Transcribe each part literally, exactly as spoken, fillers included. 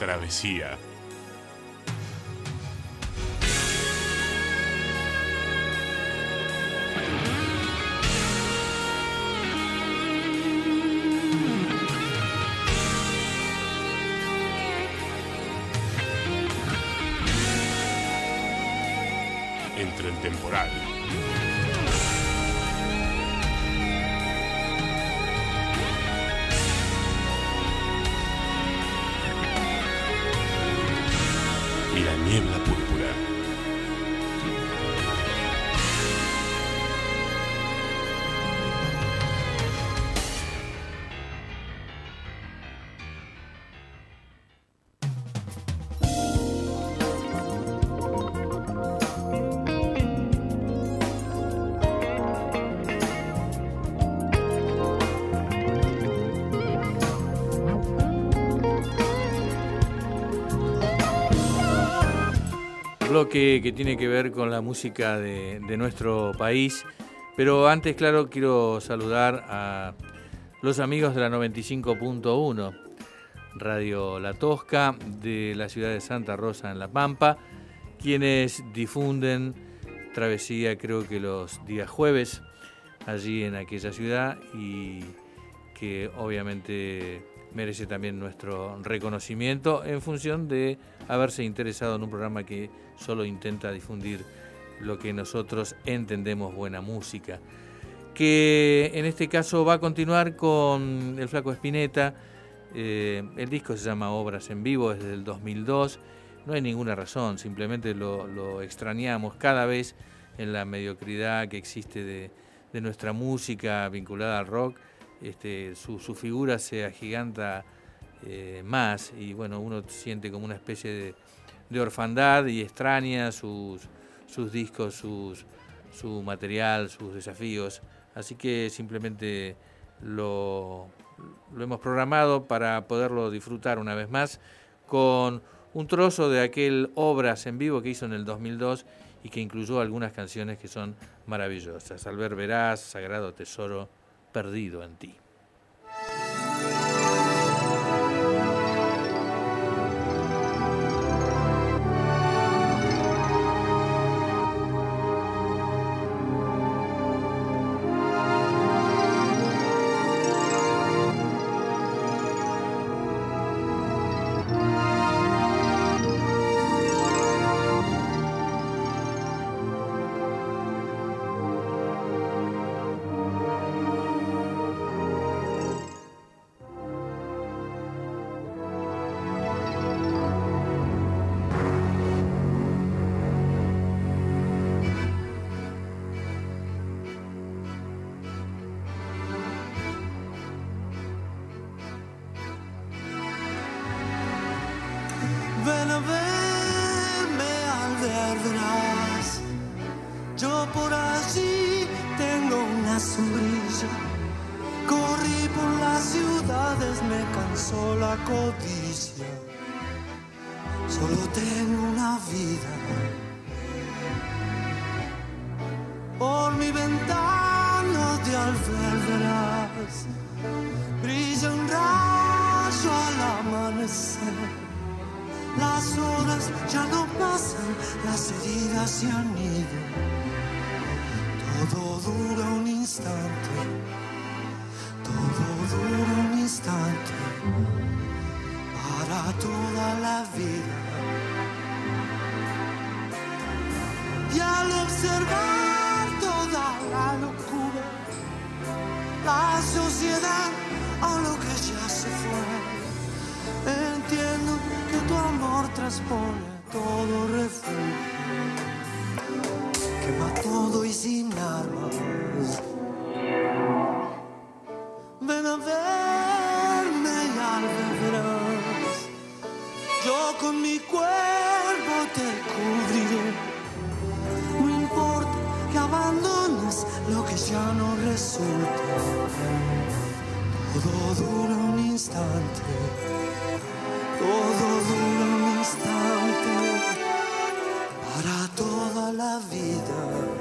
travesía. Entre el temporal. Y la niebla púrpura. Bloque que tiene que ver con la música de, de nuestro país, pero antes, claro, quiero saludar a los amigos de la noventa y cinco punto uno, Radio La Tosca, de la ciudad de Santa Rosa en La Pampa, quienes difunden Travesía, creo que los días jueves, allí en aquella ciudad, y que obviamente merece también nuestro reconocimiento en función de haberse interesado en un programa que solo intenta difundir lo que nosotros entendemos buena música. Que en este caso va a continuar con el Flaco Spinetta. Eh, el disco se llama Obras en Vivo, es del dos mil dos. No hay ninguna razón, simplemente lo, lo extrañamos cada vez en la mediocridad que existe de, de nuestra música vinculada al rock. Este, su, su figura se agiganta eh, más y bueno, uno siente como una especie de, de orfandad y extraña sus, sus discos, sus, su material, sus desafíos. Así que simplemente lo, lo hemos programado para poderlo disfrutar una vez más con un trozo de aquel Obras en Vivo que hizo en el dos mil dos y que incluyó algunas canciones que son maravillosas. Al ver verás, Sagrado Tesoro, Perdido en ti. Ven a verme al ver verás, yo por allí tengo una sombrilla, corrí por las ciudades, me cansó la codicia, solo tengo una vida, por mi ventana de alberverás, brilla un rayo al amanecer. Las horas ya no pasan, las heridas se han ido. Todo dura un instante, todo dura un instante, para toda la vida. Y al observar toda la locura, la sociedad a lo que ya se fue, entiendo que tu amor transpone todo refugio, quema todo y sin armas. Ven a verme y al verás, yo con mi cuerpo te cubriré. No importa que abandones lo que ya no resulta, todo dura un instante. Todo dura un instante, para toda la vida.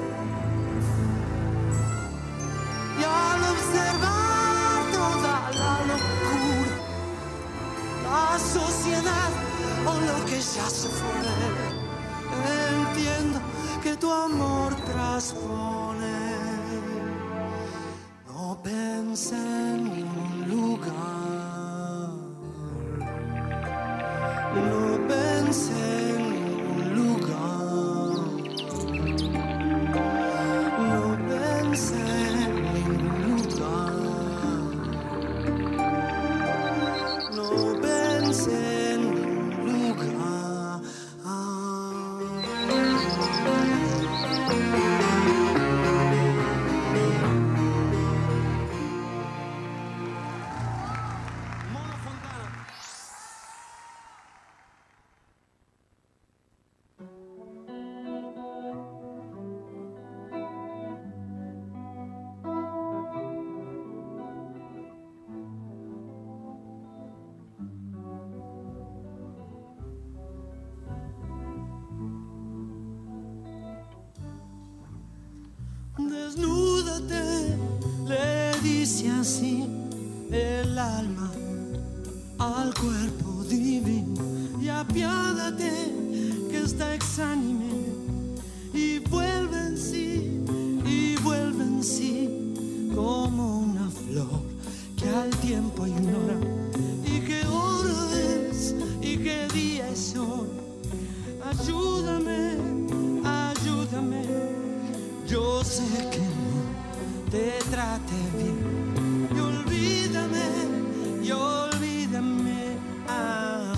Y al observar toda la locura, la sociedad que ya se fue. Entiendo que tu amor traspone. No pensé en un lugar, no pensé en un lugar, no pensé en ningún lugar, no pensé en ningún lugar. Desnúdate, le dice así el alma al cuerpo divino, y apiádate que está exánime, y vuelve en sí, y vuelve en sí, como una flor que al tiempo ignora, y que hora es, y que día es hoy. Ayúdame, ayúdame. Yo sé que no te trate bien, y olvídame, y olvídame, amor.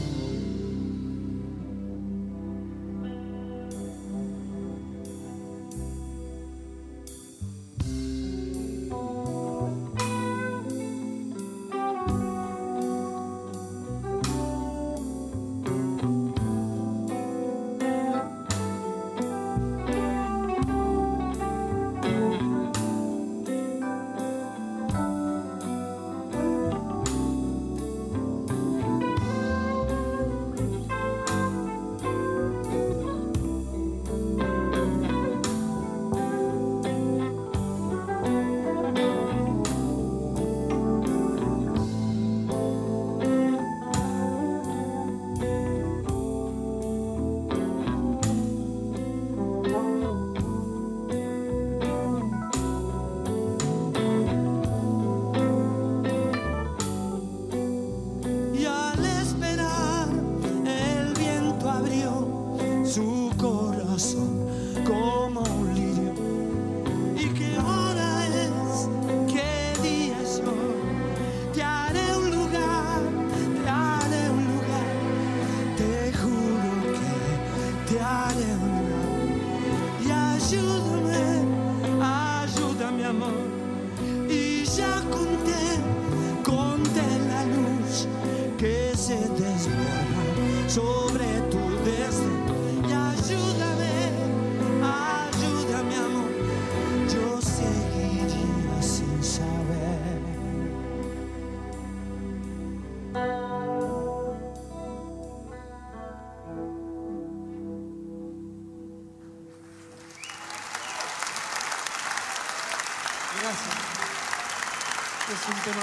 Gracias. Es un tema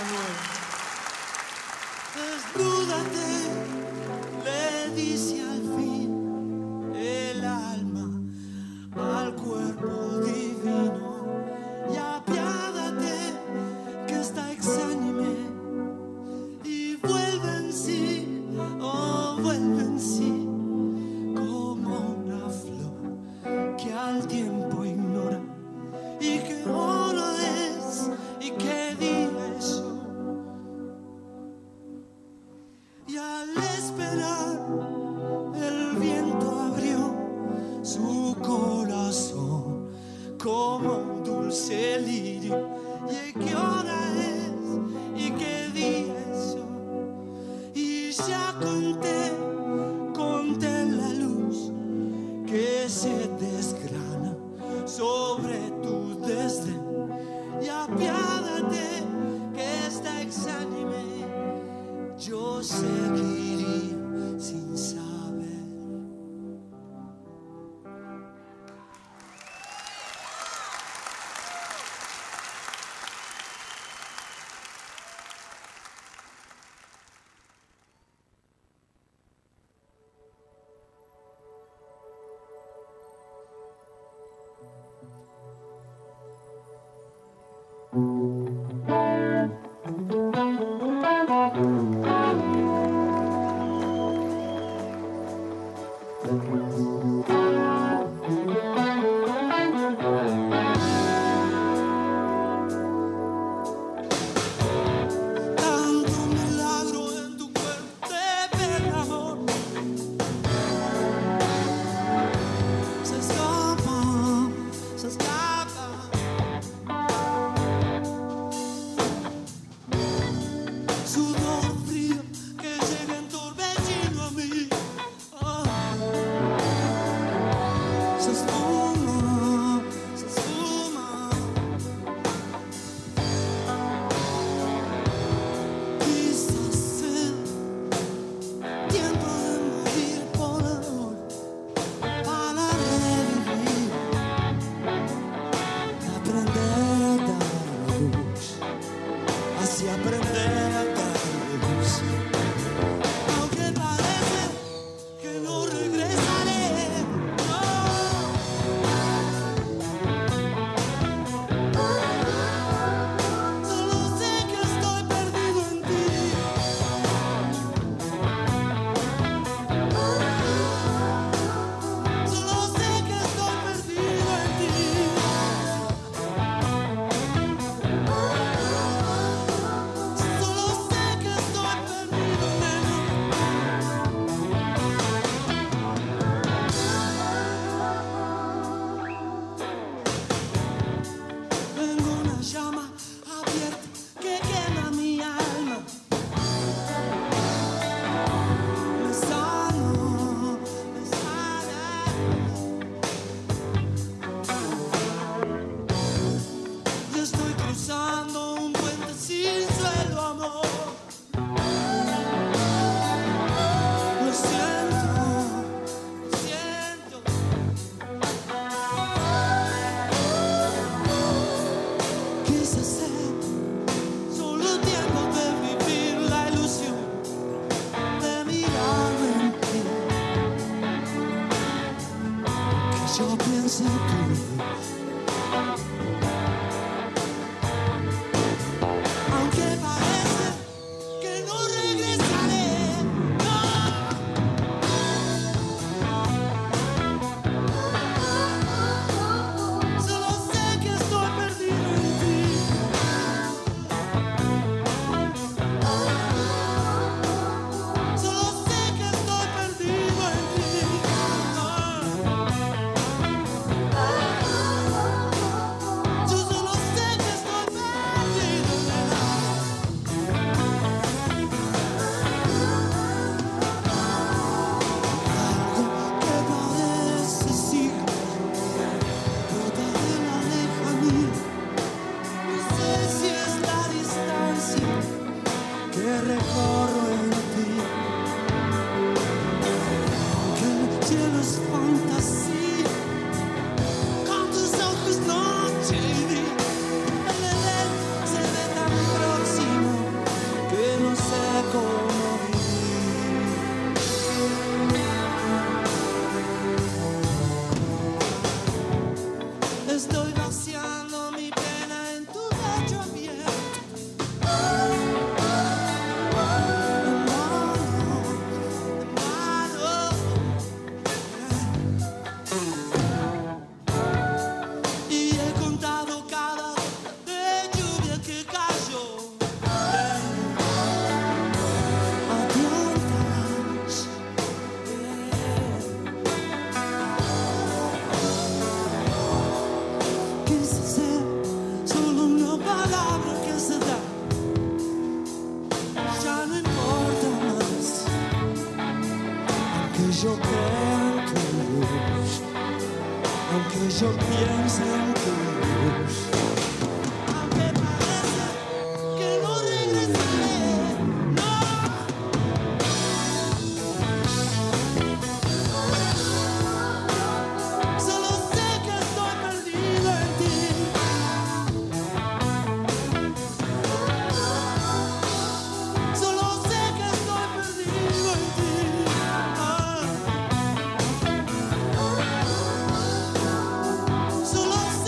nuevo. Desnúdate, le dice al fin el alma al cuerpo divino, y apiádate que está exánime, y vuelve en sí, oh vuelve en sí, como una flor que al tiempo ignora, y que hora es, y qué día es hoy. Y al esperar, el viento abrió su corazón como un dulce lirio. ¿Y qué hora es? ¿Y qué día es hoy? Y ya conté, conté la luz que se desgrana sobre tu desdén. Y apiádate que está exánime, yo seguiría sin saber. cruzando un puente sin suelo, amor. Lo siento, lo siento. Quise ser solo tiempo de vivir la ilusión de mirarme en ti, que yo piense en ti. Yo creo en tu luz, aunque yo piense en tu luz, aunque parece que no regresaré, no. Solo sé que estoy perdido en ti. Solo sé que estoy perdido en ti. Solo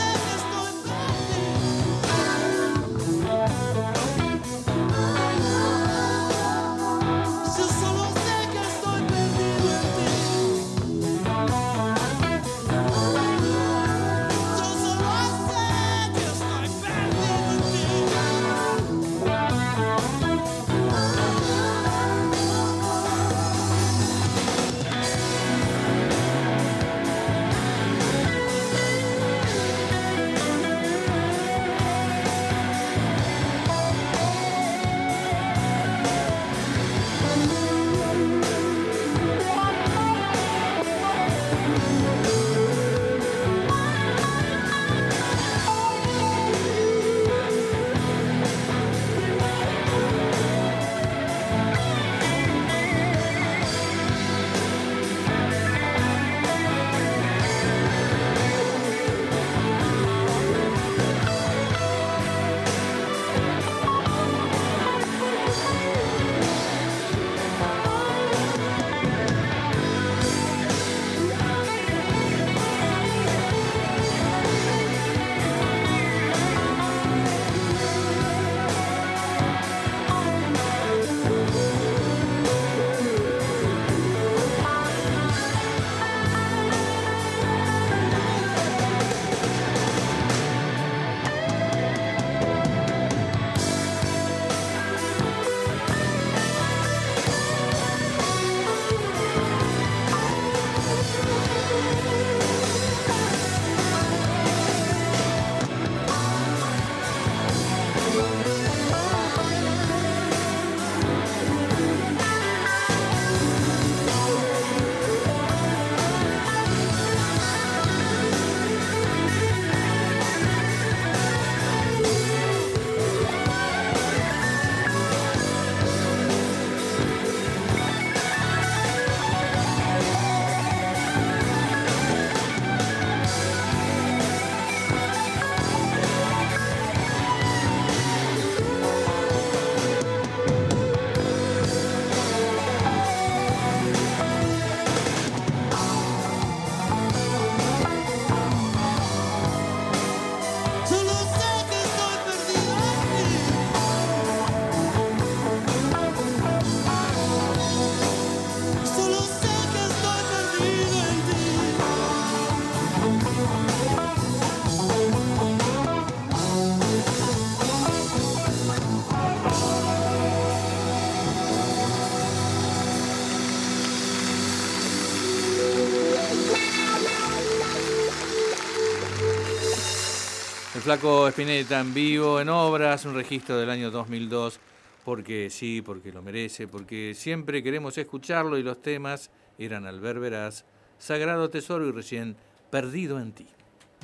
Flaco Spinetta en vivo, en obras, un registro del año dos mil dos, porque sí, porque lo merece, porque siempre queremos escucarlo y los temas eran Albert Veraz, Sagrado Tesoro y recién Perdido en ti.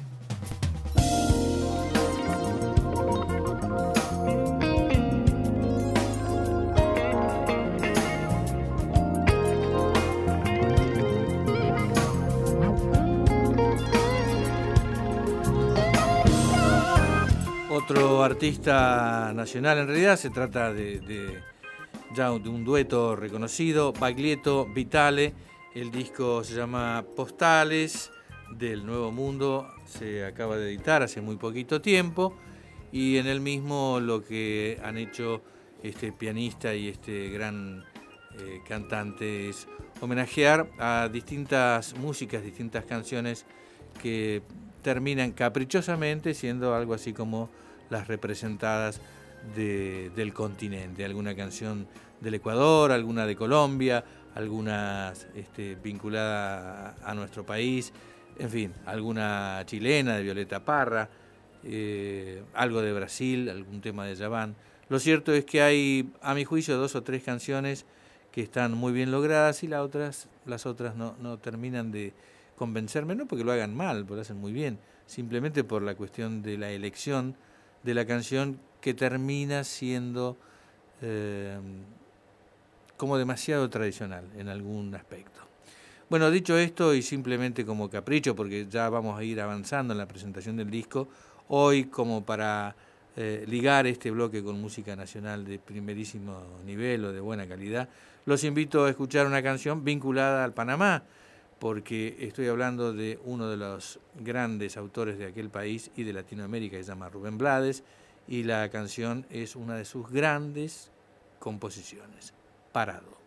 Otro artista nacional, en realidad se trata de, de ya de un dueto reconocido, Baglietto Vitale. El disco se llama Postales del Nuevo Mundo, se acaba de editar hace muy poquito tiempo y en el mismo lo que han hecho este pianista y este gran eh, cantante es homenajear a distintas músicas, distintas canciones que terminan caprichosamente siendo algo así como las representadas de, del continente, alguna canción del Ecuador, alguna de Colombia, alguna este, vinculada a, a nuestro país, en fin, alguna chilena de Violeta Parra, eh, algo de Brasil, algún tema de Yaván. Lo cierto es que hay, a mi juicio, dos o tres canciones que están muy bien logradas y las otras, las otras no, no terminan de convencerme, no porque lo hagan mal, porque lo hacen muy bien, simplemente por la cuestión de la elección de la canción que termina siendo eh, como demasiado tradicional en algún aspecto. Bueno, dicho esto y simplemente como capricho, porque ya vamos a ir avanzando en la presentación del disco, hoy como para eh, ligar este bloque con música nacional de primerísimo nivel o de buena calidad, los invito a escuchar una canción vinculada al Panamá, porque estoy hablando de uno de los grandes autores de aquel país y de Latinoamérica, que se llama Rubén Blades, y la canción es una de sus grandes composiciones, Parado.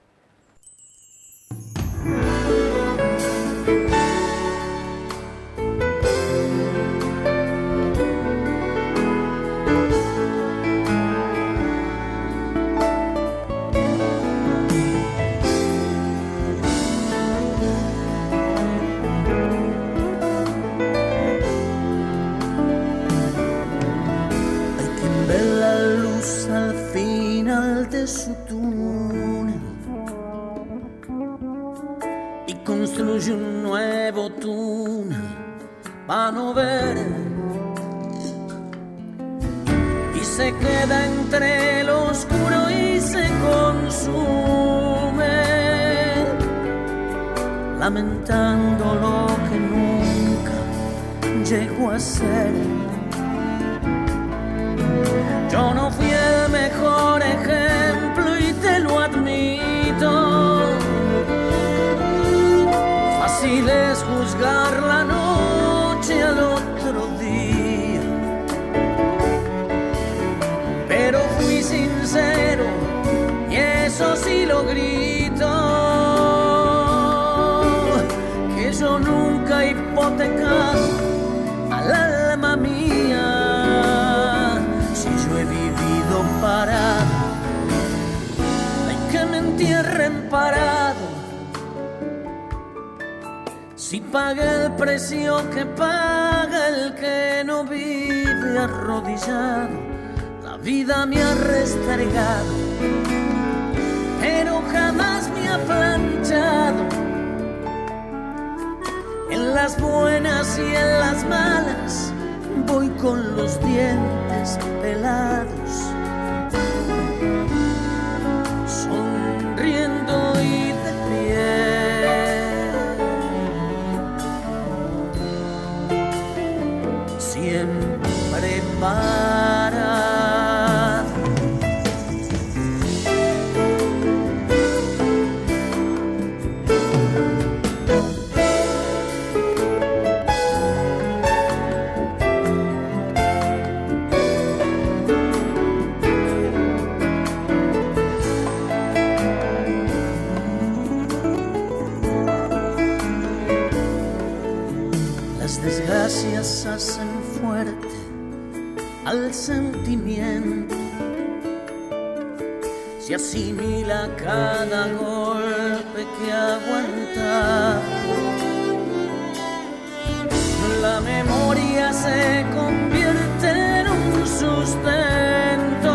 Su túnel y construye un nuevo túnel para no ver y se queda entre lo oscuro y se consume lamentando lo que nunca llegó a ser. Yo no fui el mejor ejemplo y te lo admito. Fácil es juzgar la noche al otro día, pero fui sincero y eso sí lo grito, que yo nunca he hipotecado al alma mía. Parado, hay que me entierren parado. Si paga el precio que paga el que no vive arrodillado, la vida me ha restregado, pero jamás me ha planchado. En las buenas y en las malas voy con los dientes pelados, sonriendo y de pie, siempre parado. Desgracias hacen fuerte al sentimiento, se asimila cada golpe que aguanta. la memoria se convierte en un sustento,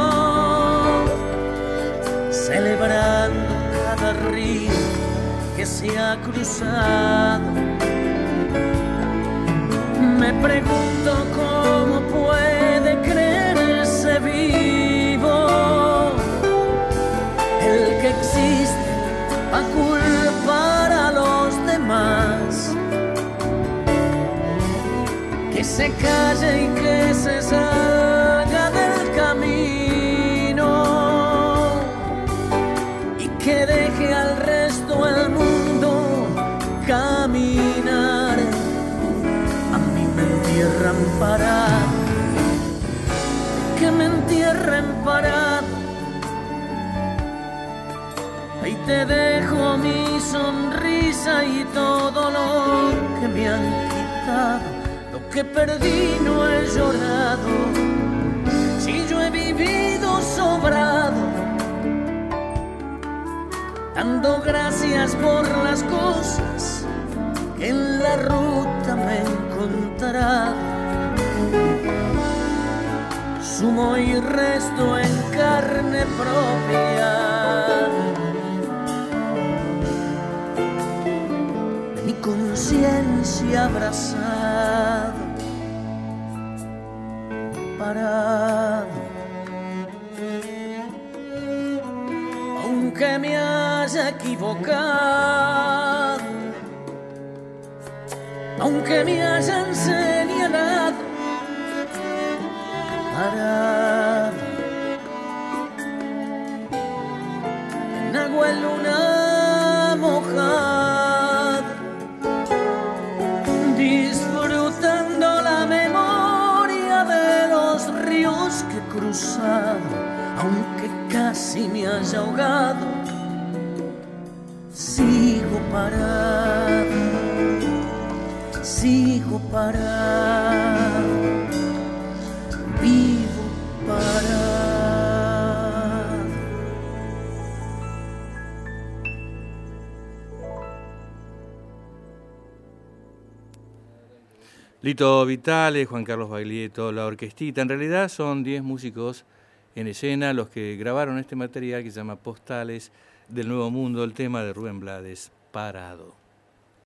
celebrando cada río que se ha cruzado. Me pregunto cómo puede creerse vivo el que existe a culpar a los demás, que se calle y que se salga del camino y que deje al resto del mundo caminar. A mí me entierran parado, que me entierren parado. Ahí te dejo mi sonrisa y todo lo que me han quitado. Lo que perdí no he llorado, si yo he vivido sobrado, dando gracias por las cosas que en la ruta me he encontrado. Sumo y resto en carne propia de mi conciencia abrazada, parado. Aunque me haya equivocado, aunque me hayan señalado, parado en agua en luna mojada, disfrutando la memoria de los ríos que he cruzado, aunque casi me haya ahogado, sigo parado, sigo parado, vivo parado. Lito Vitale, Juan Carlos Baglietto, la orquestita. En realidad son diez músicos en escena los que grabaron este material que se llama Postales del Nuevo Mundo, el tema de Rubén Blades, Parado.